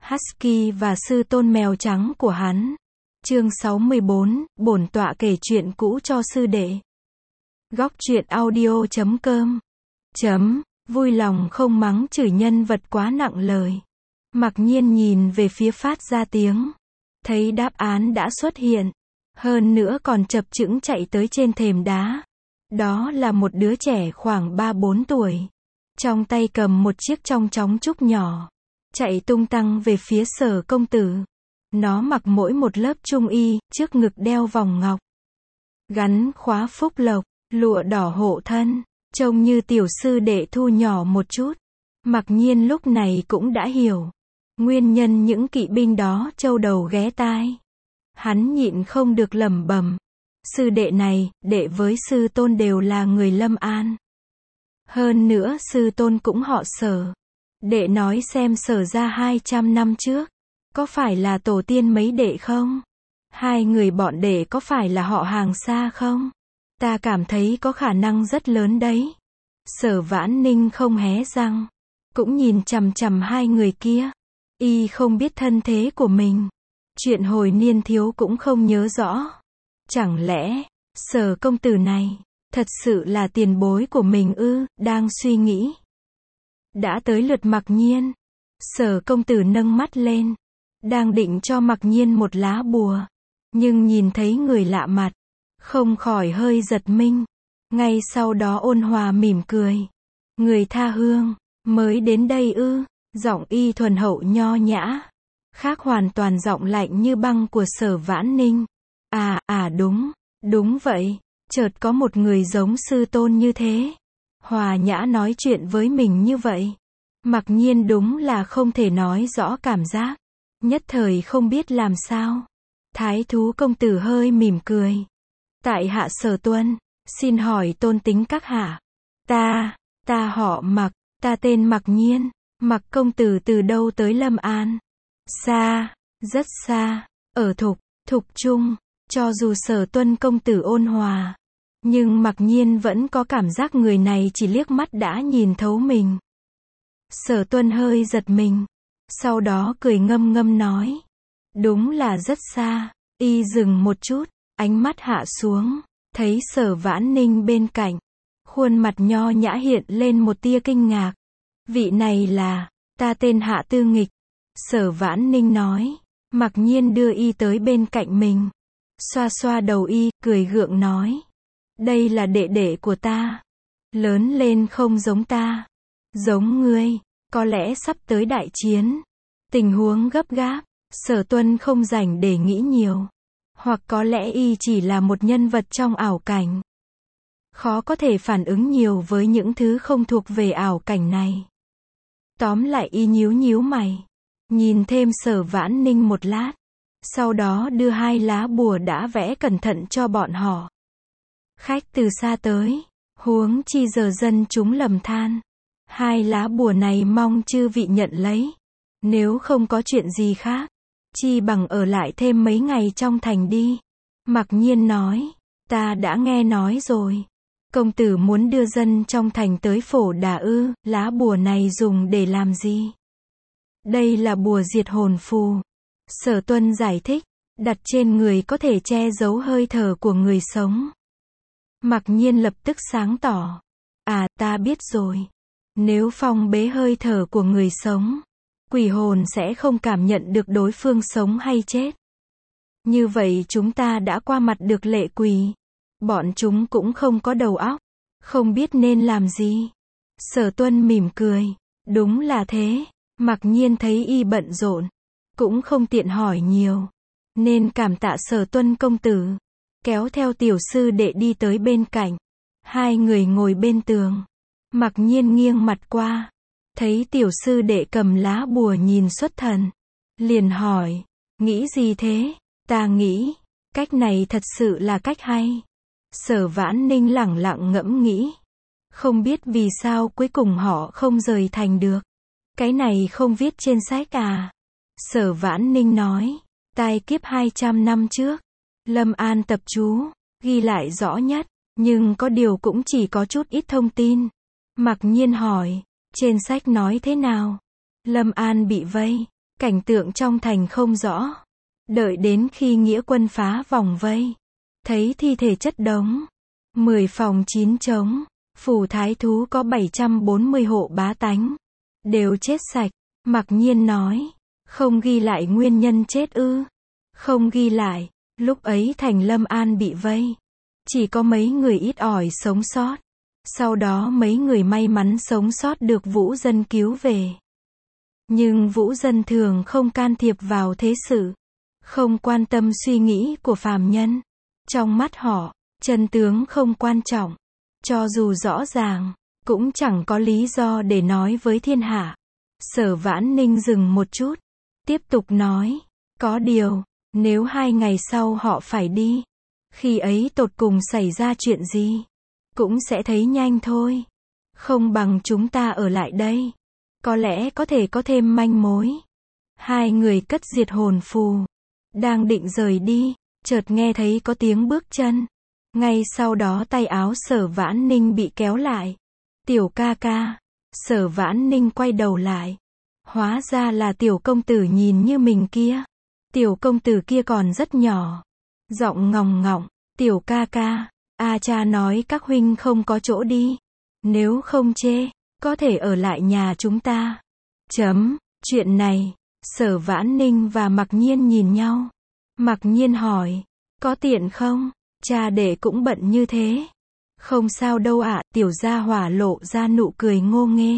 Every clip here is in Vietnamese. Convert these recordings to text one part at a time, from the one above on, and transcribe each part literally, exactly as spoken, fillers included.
Husky và sư tôn mèo trắng của hắn. Chương sáu mươi bốn, bổn tọa kể chuyện cũ cho sư đệ. Góc truyện audio chấm com. Chấm, vui lòng không mắng chửi nhân vật quá nặng lời. Mặc nhiên nhìn về phía phát ra tiếng. Thấy đáp án đã xuất hiện. Hơn nữa còn chập chững chạy tới trên thềm đá. Đó là một đứa trẻ khoảng ba bốn tuổi. Trong tay cầm một chiếc trong chóng trúc nhỏ. Chạy tung tăng về phía Sở công tử. Nó mặc mỗi một lớp trung y, trước ngực đeo vòng ngọc. Gắn khóa phúc lộc, lụa đỏ hộ thân, trông như tiểu sư đệ thu nhỏ một chút. Mặc nhiên lúc này cũng đã hiểu. Nguyên nhân những kỵ binh đó trâu đầu ghé tai. Hắn nhịn không được lẩm bẩm. Sư đệ này, đệ với sư tôn đều là người Lâm An. Hơn nữa sư tôn cũng họ Sở. Đệ nói xem Sở ra hai trăm năm trước. Có phải là tổ tiên mấy đệ không? Hai người bọn đệ có phải là họ hàng xa không? Ta cảm thấy có khả năng rất lớn đấy. Sở Vãn Ninh không hé răng. Cũng nhìn chằm chằm hai người kia. Y không biết thân thế của mình. Chuyện hồi niên thiếu cũng không nhớ rõ. Chẳng lẽ, Sở công tử này, thật sự là tiền bối của mình ư? Đang suy nghĩ. Đã tới lượt Mặc Nhiên. Sở công tử nâng mắt lên. Đang định cho Mặc Nhiên một lá bùa. Nhưng nhìn thấy người lạ mặt. Không khỏi hơi giật mình. Ngay sau đó ôn hòa mỉm cười. Người tha hương, mới đến đây ư? Giọng y thuần hậu nho nhã. Khác hoàn toàn giọng lạnh như băng của Sở Vãn Ninh. À, à đúng, đúng vậy. Chợt có một người giống sư tôn như thế. Hòa nhã nói chuyện với mình như vậy. Mặc nhiên đúng là không thể nói rõ cảm giác. Nhất thời không biết làm sao. Thái thú công tử hơi mỉm cười. Tại hạ Sở Tuân, xin hỏi tôn tính các hạ. Ta, ta họ Mặc, ta tên Mặc Nhiên. Mặc công tử từ đâu tới Lâm An? Xa, rất xa, ở Thục, Thục Trung. Cho dù Sở Tuân công tử ôn hòa, nhưng Mặc Nhiên vẫn có cảm giác người này chỉ liếc mắt đã nhìn thấu mình. Sở Tuân hơi giật mình. Sau đó cười ngâm ngâm nói. Đúng là rất xa. Y dừng một chút, ánh mắt hạ xuống, thấy Sở Vãn Ninh bên cạnh. Khuôn mặt nho nhã hiện lên một tia kinh ngạc. Vị này là, ta tên Hạ Tư Nghịch. Sở Vãn Ninh nói. Mặc nhiên đưa y tới bên cạnh mình. Xoa xoa đầu y, cười gượng nói. Đây là đệ đệ của ta. Lớn lên không giống ta. Giống ngươi, có lẽ sắp tới đại chiến. Tình huống gấp gáp, Sở Tuân không rảnh để nghĩ nhiều. Hoặc có lẽ y chỉ là một nhân vật trong ảo cảnh. Khó có thể phản ứng nhiều với những thứ không thuộc về ảo cảnh này. Tóm lại y nhíu nhíu mày. Nhìn thêm Sở Vãn Ninh một lát. Sau đó đưa hai lá bùa đã vẽ cẩn thận cho bọn họ. Khách từ xa tới. Huống chi giờ dân chúng lầm than. Hai lá bùa này mong chư vị nhận lấy. Nếu không có chuyện gì khác. Chi bằng ở lại thêm mấy ngày trong thành đi. Mặc nhiên nói. Ta đã nghe nói rồi. Công tử muốn đưa dân trong thành tới Phổ Đà ư? Lá bùa này dùng để làm gì? Đây là bùa diệt hồn phù. Sở Tuân giải thích. Đặt trên người có thể che giấu hơi thở của người sống. Mặc nhiên lập tức sáng tỏ. À, ta biết rồi. Nếu phong bế hơi thở của người sống, quỷ hồn sẽ không cảm nhận được đối phương sống hay chết. Như vậy chúng ta đã qua mặt được lệ quỷ. Bọn chúng cũng không có đầu óc, không biết nên làm gì. Sở Tuân mỉm cười. Đúng là thế. Mặc nhiên thấy y bận rộn, cũng không tiện hỏi nhiều. Nên cảm tạ Sở Tuân công tử. Kéo theo tiểu sư đệ đi tới bên cạnh. Hai người ngồi bên tường. Mặc nhiên nghiêng mặt qua. Thấy tiểu sư đệ cầm lá bùa nhìn xuất thần. Liền hỏi. Nghĩ gì thế? Ta nghĩ, cách này thật sự là cách hay. Sở Vãn Ninh lẳng lặng ngẫm nghĩ. Không biết vì sao cuối cùng họ không rời thành được. Cái này không viết trên sách à? Sở Vãn Ninh nói. Tai kiếp hai trăm năm trước. Lâm An tập chú. Ghi lại rõ nhất. Nhưng có điều cũng chỉ có chút ít thông tin. Mặc nhiên hỏi. Trên sách nói thế nào? Lâm An bị vây. Cảnh tượng trong thành không rõ. Đợi đến khi nghĩa quân phá vòng vây, thấy thi thể chất đống. Mười phòng chín trống. Phủ thái thú có bảy trăm bốn mươi hộ bá tánh. Đều chết sạch. Mặc Nhiên nói. Không ghi lại nguyên nhân chết ư? Không ghi lại. Lúc ấy thành Lâm An bị vây. Chỉ có mấy người ít ỏi sống sót. Sau đó mấy người may mắn sống sót được Vũ Dân cứu về. Nhưng Vũ Dân thường không can thiệp vào thế sự. Không quan tâm suy nghĩ của phàm nhân. Trong mắt họ, chân tướng không quan trọng. Cho dù rõ ràng, cũng chẳng có lý do để nói với thiên hạ. Sở Vãn Ninh dừng một chút. Tiếp tục nói. Có điều, nếu hai ngày sau họ phải đi. Khi ấy tột cùng xảy ra chuyện gì? Cũng sẽ thấy nhanh thôi. Không bằng chúng ta ở lại đây. Có lẽ có thể có thêm manh mối. Hai người cất diệt hồn phù. Đang định rời đi, chợt nghe thấy có tiếng bước chân. Ngay sau đó tay áo Sở Vãn Ninh bị kéo lại. Tiểu ca ca. Sở Vãn Ninh quay đầu lại. Hóa ra là tiểu công tử nhìn như mình kia. Tiểu công tử kia còn rất nhỏ. Giọng ngòng ngọng. Tiểu ca ca. A cha nói các huynh không có chỗ đi. Nếu không chê, có thể ở lại nhà chúng ta. Chấm. Chuyện này. Sở Vãn Ninh và Mặc Nhiên nhìn nhau. Mặc Nhiên hỏi. Có tiện không? Cha đệ cũng bận như thế. Không sao đâu ạ. Tiểu gia hỏa lộ ra nụ cười ngô nghê.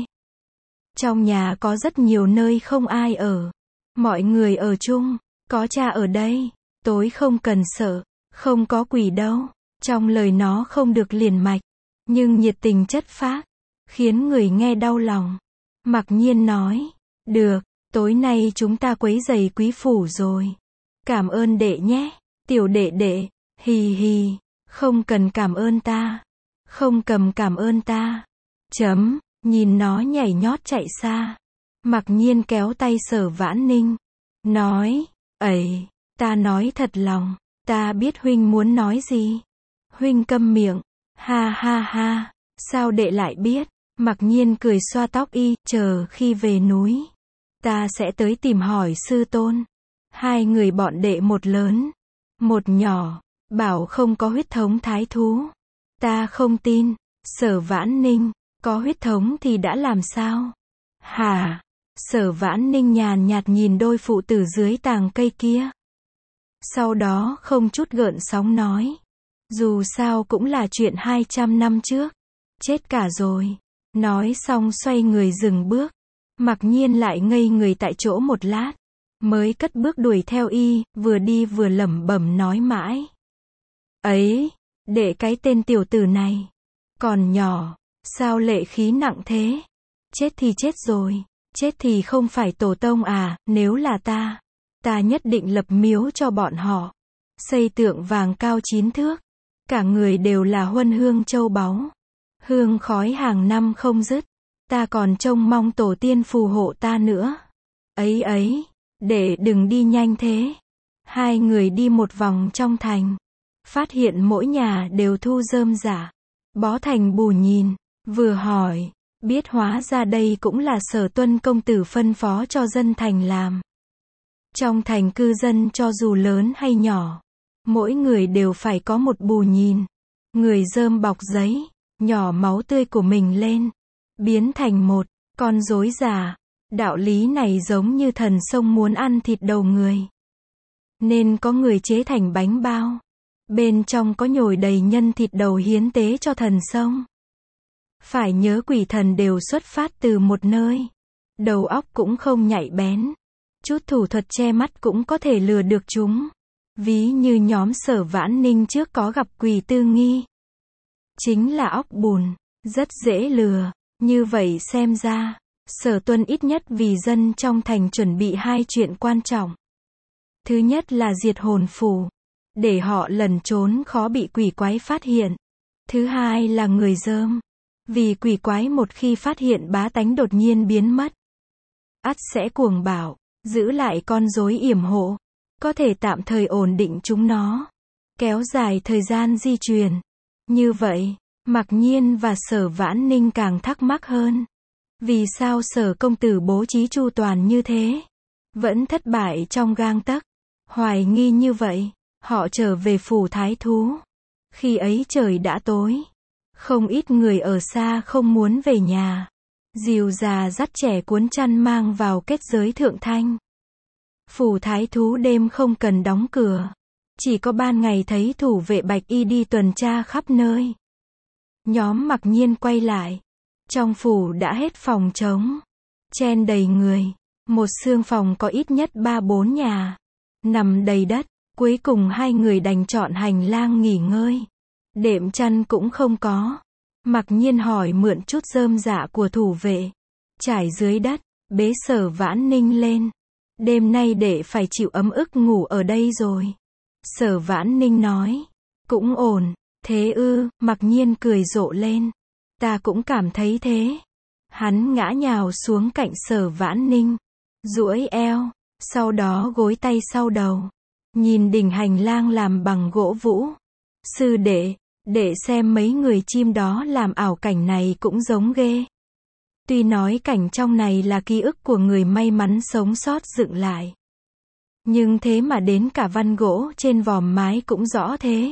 Trong nhà có rất nhiều nơi không ai ở. Mọi người ở chung. Có cha ở đây. Tối không cần sợ. Không có quỷ đâu. Trong lời nó không được liền mạch. Nhưng nhiệt tình chất phác. Khiến người nghe đau lòng. Mặc Nhiên nói. Được. Tối nay chúng ta quấy rầy quý phủ rồi. Cảm ơn đệ nhé. Tiểu đệ đệ. Hì hì. Không cần cảm ơn ta. Không cầm cảm ơn ta. Chấm. Nhìn nó nhảy nhót chạy xa. Mặc Nhiên kéo tay Sở Vãn Ninh. Nói. Ấy. Ta nói thật lòng. Ta biết huynh muốn nói gì. Huynh câm miệng. Ha ha ha. Sao đệ lại biết? Mặc Nhiên cười xoa tóc y. Chờ khi về núi. Ta sẽ tới tìm hỏi sư tôn. Hai người bọn đệ một lớn. Một nhỏ. Bảo không có huyết thống thái thú. Ta không tin. Sở Vãn Ninh. Có huyết thống thì đã làm sao? Hả? Sở Vãn Ninh nhàn nhạt nhìn đôi phụ tử dưới tàng cây kia. Sau đó không chút gợn sóng nói. Dù sao cũng là chuyện hai trăm năm trước. Chết cả rồi. Nói xong xoay người dừng bước. Mặc Nhiên lại ngây người tại chỗ một lát. Mới cất bước đuổi theo y, vừa đi vừa lẩm bẩm nói mãi. Ấy, đệ cái tên tiểu tử này. Còn nhỏ, sao lệ khí nặng thế? Chết thì chết rồi. Chết thì không phải tổ tông à, nếu là ta. Ta nhất định lập miếu cho bọn họ. Xây tượng vàng cao chín thước. Cả người đều là huân hương châu báu. Hương khói hàng năm không dứt. Ta còn trông mong tổ tiên phù hộ ta nữa. Ấy ấy, để đừng đi nhanh thế. Hai người đi một vòng trong thành. Phát hiện mỗi nhà đều thu rơm rả. Bó thành bù nhìn. Vừa hỏi. Biết hóa ra đây cũng là Sở Tuân công tử phân phó cho dân thành làm. Trong thành cư dân cho dù lớn hay nhỏ. Mỗi người đều phải có một bù nhìn. Người rơm bọc giấy. Nhỏ máu tươi của mình lên. Biến thành một con rối già. Đạo lý này giống như thần sông muốn ăn thịt đầu người. Nên có người chế thành bánh bao. Bên trong có nhồi đầy nhân thịt đầu hiến tế cho thần sông. Phải nhớ quỷ thần đều xuất phát từ một nơi. Đầu óc cũng không nhạy bén. Chút thủ thuật che mắt cũng có thể lừa được chúng. Ví như nhóm Sở Vãn Ninh trước có gặp quỷ tư nghi. Chính là óc bùn. Rất dễ lừa. Như vậy xem ra, Sở Tuân ít nhất vì dân trong thành chuẩn bị hai chuyện quan trọng. Thứ nhất là diệt hồn phù. Để họ lẩn trốn khó bị quỷ quái phát hiện. Thứ hai là người rơm. Vì quỷ quái một khi phát hiện bá tánh đột nhiên biến mất. Ắt sẽ cuồng bạo, giữ lại con rối yểm hộ. Có thể tạm thời ổn định chúng nó. Kéo dài thời gian di truyền. Như vậy, Mặc Nhiên và Sở Vãn Ninh càng thắc mắc hơn. Vì sao Sở công tử bố trí chu toàn như thế? vẫn thất bại trong gang tấc. Hoài nghi như vậy, họ trở về phủ thái thú. Khi ấy trời đã tối. Không ít người ở xa không muốn về nhà. Dìu già dắt trẻ cuốn chăn mang vào kết giới thượng thanh. Phủ thái thú đêm không cần đóng cửa. Chỉ có ban ngày thấy thủ vệ bạch y đi tuần tra khắp nơi. Nhóm Mặc Nhiên quay lại. Trong phủ đã hết phòng trống. Chen đầy người. Một xương phòng có ít nhất ba bốn nhà. Nằm đầy đất. Cuối cùng hai người đành chọn hành lang nghỉ ngơi. Đệm chăn cũng không có. Mặc Nhiên hỏi mượn chút rơm rạ của thủ vệ. Trải dưới đất. Bế Sở Vãn Ninh lên. Đêm nay đệ phải chịu ấm ức ngủ ở đây rồi. Sở Vãn Ninh nói. Cũng ổn. Thế ư, Mặc Nhiên cười rộ lên. Ta cũng cảm thấy thế. Hắn ngã nhào xuống cạnh Sở Vãn Ninh. Duỗi eo. Sau đó gối tay sau đầu. Nhìn đỉnh hành lang làm bằng gỗ vũ. Sư đệ, để xem mấy người chim đó làm ảo cảnh này cũng giống ghê. Tuy nói cảnh trong này là ký ức của người may mắn sống sót dựng lại. Nhưng thế mà đến cả văn gỗ trên vòm mái cũng rõ thế.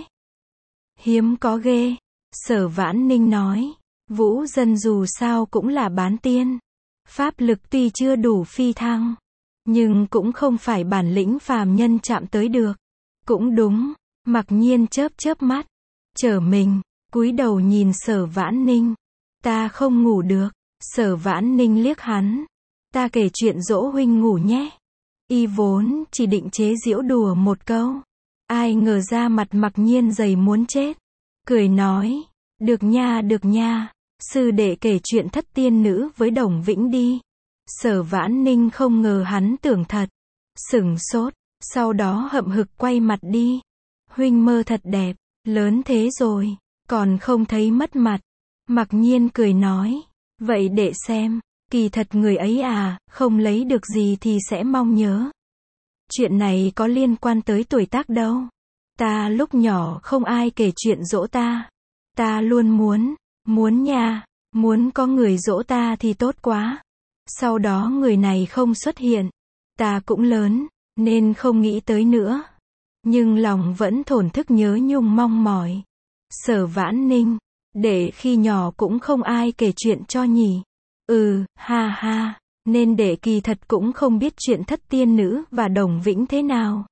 Hiếm có ghê. Sở Vãn Ninh nói. Vũ dân dù sao cũng là bán tiên. Pháp lực tuy chưa đủ phi thăng. Nhưng cũng không phải bản lĩnh phàm nhân chạm tới được. Cũng đúng. Mặc Nhiên chớp chớp mắt. Trở mình. Cúi đầu nhìn Sở Vãn Ninh. Ta không ngủ được. Sở Vãn Ninh liếc hắn. Ta kể chuyện dỗ huynh ngủ nhé. Y vốn chỉ định chế giễu đùa một câu. Ai ngờ ra mặt Mặc Nhiên dày muốn chết. Cười nói. Được nha được nha. Sư đệ kể chuyện thất tiên nữ với Đồng Vĩnh đi. Sở Vãn Ninh không ngờ hắn tưởng thật. Sửng sốt. Sau đó hậm hực quay mặt đi. Huynh mơ thật đẹp. Lớn thế rồi. Còn không thấy mất mặt. Mặc Nhiên cười nói. Vậy để xem. Kỳ thật người ấy à, không lấy được gì thì sẽ mong nhớ. Chuyện này có liên quan tới tuổi tác đâu. Ta lúc nhỏ không ai kể chuyện dỗ ta. Ta luôn muốn, muốn nha, muốn có người dỗ ta thì tốt quá. Sau đó người này không xuất hiện. Ta cũng lớn, nên không nghĩ tới nữa. Nhưng lòng vẫn thổn thức nhớ nhung mong mỏi. Sở Vãn Ninh, để khi nhỏ cũng không ai kể chuyện cho nhỉ. Ừ, ha ha, nên để kỳ thật cũng không biết chuyện thất tiên nữ và Đồng Vĩnh thế nào.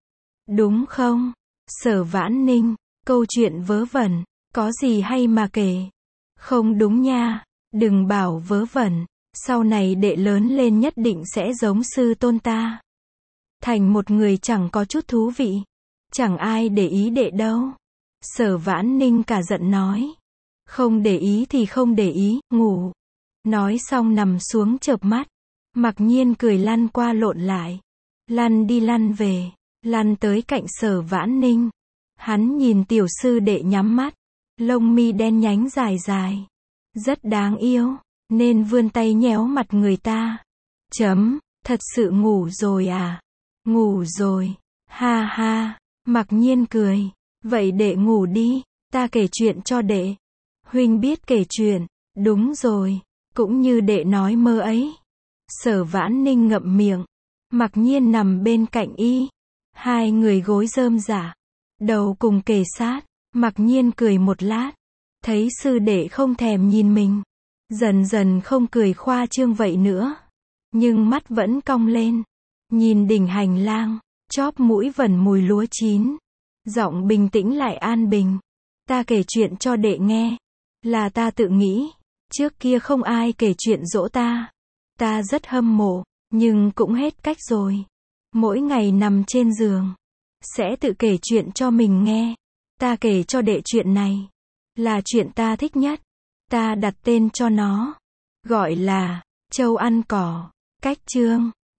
Đúng không? Sở Vãn Ninh, câu chuyện vớ vẩn, có gì hay mà kể? Không đúng nha, đừng bảo vớ vẩn, sau này đệ lớn lên nhất định sẽ giống sư tôn ta. Thành một người chẳng có chút thú vị, chẳng ai để ý đệ đâu. Sở Vãn Ninh cả giận nói. Không để ý thì không để ý, ngủ. Nói xong nằm xuống chợp mắt. Mặc Nhiên cười lăn qua lộn lại. Lăn đi lăn về. Lăn tới cạnh Sở Vãn Ninh. Hắn nhìn tiểu sư đệ nhắm mắt. Lông mi đen nhánh dài dài. Rất đáng yêu. Nên vươn tay nhéo mặt người ta. Chấm, thật sự ngủ rồi à? Ngủ rồi. Ha ha. Mặc Nhiên cười. Vậy đệ ngủ đi. Ta kể chuyện cho đệ. Huynh biết kể chuyện. Đúng rồi. Cũng như đệ nói mơ ấy. Sở Vãn Ninh ngậm miệng. Mặc Nhiên nằm bên cạnh y. Hai người gối rơm rả. Đầu cùng kề sát. Mặc Nhiên cười một lát. Thấy sư đệ không thèm nhìn mình. Dần dần không cười khoa trương vậy nữa. Nhưng mắt vẫn cong lên. Nhìn đỉnh hành lang. Chóp mũi vẩn mùi lúa chín. Giọng bình tĩnh lại an bình. Ta kể chuyện cho đệ nghe. Là ta tự nghĩ. Trước kia không ai kể chuyện dỗ ta. Ta rất hâm mộ. Nhưng cũng hết cách rồi. Mỗi ngày nằm trên giường. Sẽ tự kể chuyện cho mình nghe. Ta kể cho đệ chuyện này. Là chuyện ta thích nhất. Ta đặt tên cho nó. Gọi là Trâu ăn cỏ. Cách chương